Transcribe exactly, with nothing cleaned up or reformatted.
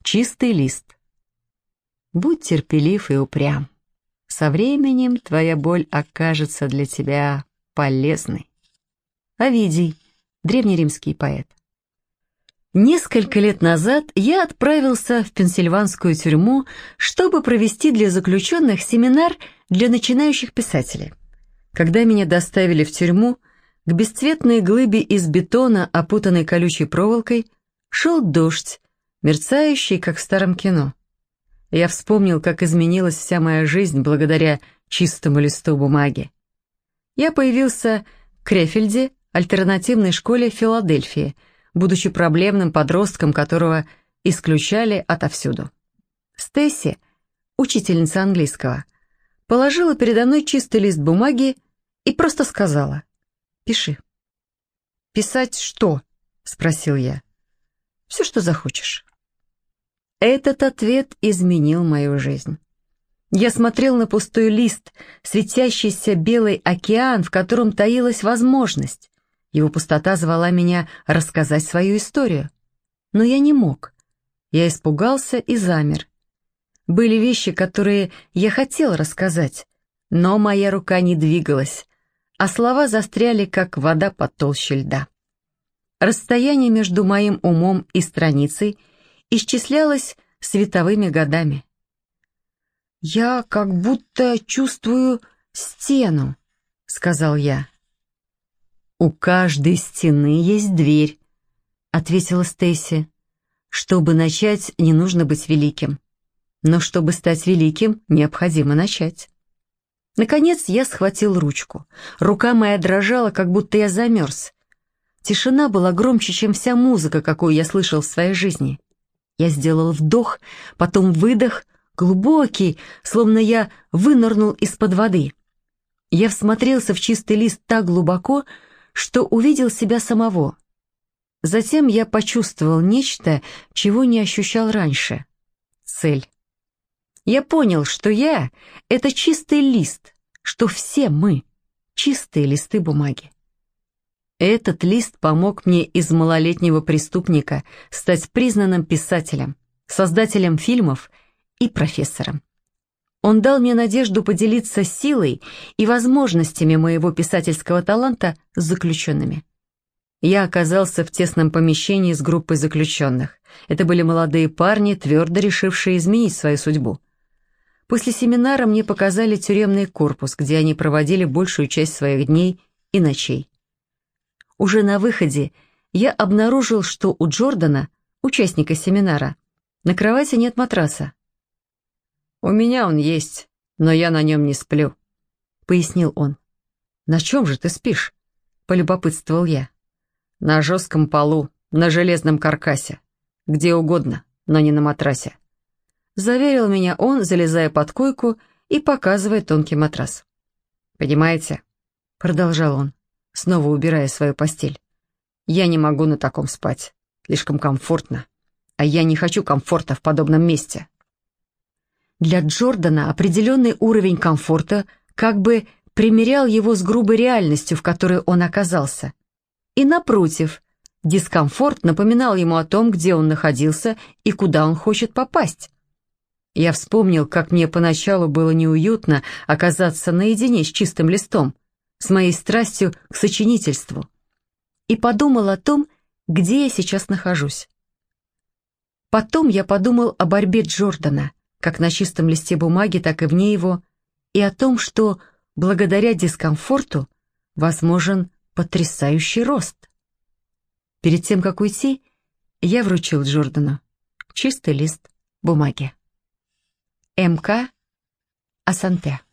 Чистый лист. Будь терпелив и упрям. Со временем твоя боль окажется для тебя полезной. Овидий, древнеримский поэт. Несколько лет назад я отправился в пенсильванскую тюрьму, чтобы провести для заключенных семинар для начинающих писателей. Когда меня доставили в тюрьму, к бесцветной глыбе из бетона, опутанной колючей проволокой, шел дождь, мерцающий, как в старом кино. Я вспомнил, как изменилась вся моя жизнь благодаря чистому листу бумаги. Я появился в Крефельде, альтернативной школе Филадельфии, будучи проблемным подростком, которого исключали отовсюду. Стесси, учительница английского, положила передо мной чистый лист бумаги и просто сказала: «Пиши». «Писать что?» — спросил я. «Все, что захочешь». Этот ответ изменил мою жизнь. Я смотрел на пустой лист, светящийся белый океан, в котором таилась возможность. Его пустота звала меня рассказать свою историю. Но я не мог. Я испугался и замер. Были вещи, которые я хотел рассказать, но моя рука не двигалась, а слова застряли, как вода под толщей льда. Расстояние между моим умом и страницей исчислялось световыми годами. «Я как будто чувствую стену», — сказал я. «У каждой стены есть дверь», — ответила Стейси. «Чтобы начать, не нужно быть великим. Но чтобы стать великим, необходимо начать». Наконец я схватил ручку. Рука моя дрожала, как будто я замерз. Тишина была громче, чем вся музыка, какую я слышал в своей жизни. Я сделал вдох, потом выдох, глубокий, словно я вынырнул из-под воды. Я всмотрелся в чистый лист так глубоко, что увидел себя самого. Затем я почувствовал нечто, чего не ощущал раньше. Цель. Я понял, что я — это чистый лист, что все мы — чистые листы бумаги. Этот лист помог мне из малолетнего преступника стать признанным писателем, создателем фильмов и профессором. Он дал мне надежду поделиться силой и возможностями моего писательского таланта с заключенными. Я оказался в тесном помещении с группой заключенных. Это были молодые парни, твердо решившие изменить свою судьбу. После семинара мне показали тюремный корпус, где они проводили большую часть своих дней и ночей. Уже на выходе я обнаружил, что у Джордана, участника семинара, на кровати нет матраса. «У меня он есть, но я на нем не сплю», — пояснил он. «На чем же ты спишь?» — полюбопытствовал я. «На жестком полу, на железном каркасе. Где угодно, но не на матрасе», — заверил меня он, залезая под койку и показывая тонкий матрас. «Понимаете?» — продолжал он, снова убирая свою постель. «Я не могу на таком спать. Слишком комфортно. А я не хочу комфорта в подобном месте». Для Джордана определенный уровень комфорта как бы примирял его с грубой реальностью, в которой он оказался. И напротив, дискомфорт напоминал ему о том, где он находился и куда он хочет попасть. Я вспомнил, как мне поначалу было неуютно оказаться наедине с чистым листом, с моей страстью к сочинительству, и подумал о том, где я сейчас нахожусь. Потом я подумал о борьбе Джордана, как на чистом листе бумаги, так и вне его, и о том, что благодаря дискомфорту возможен потрясающий рост. Перед тем, как уйти, я вручил Джордану чистый лист бумаги. М К Асанте.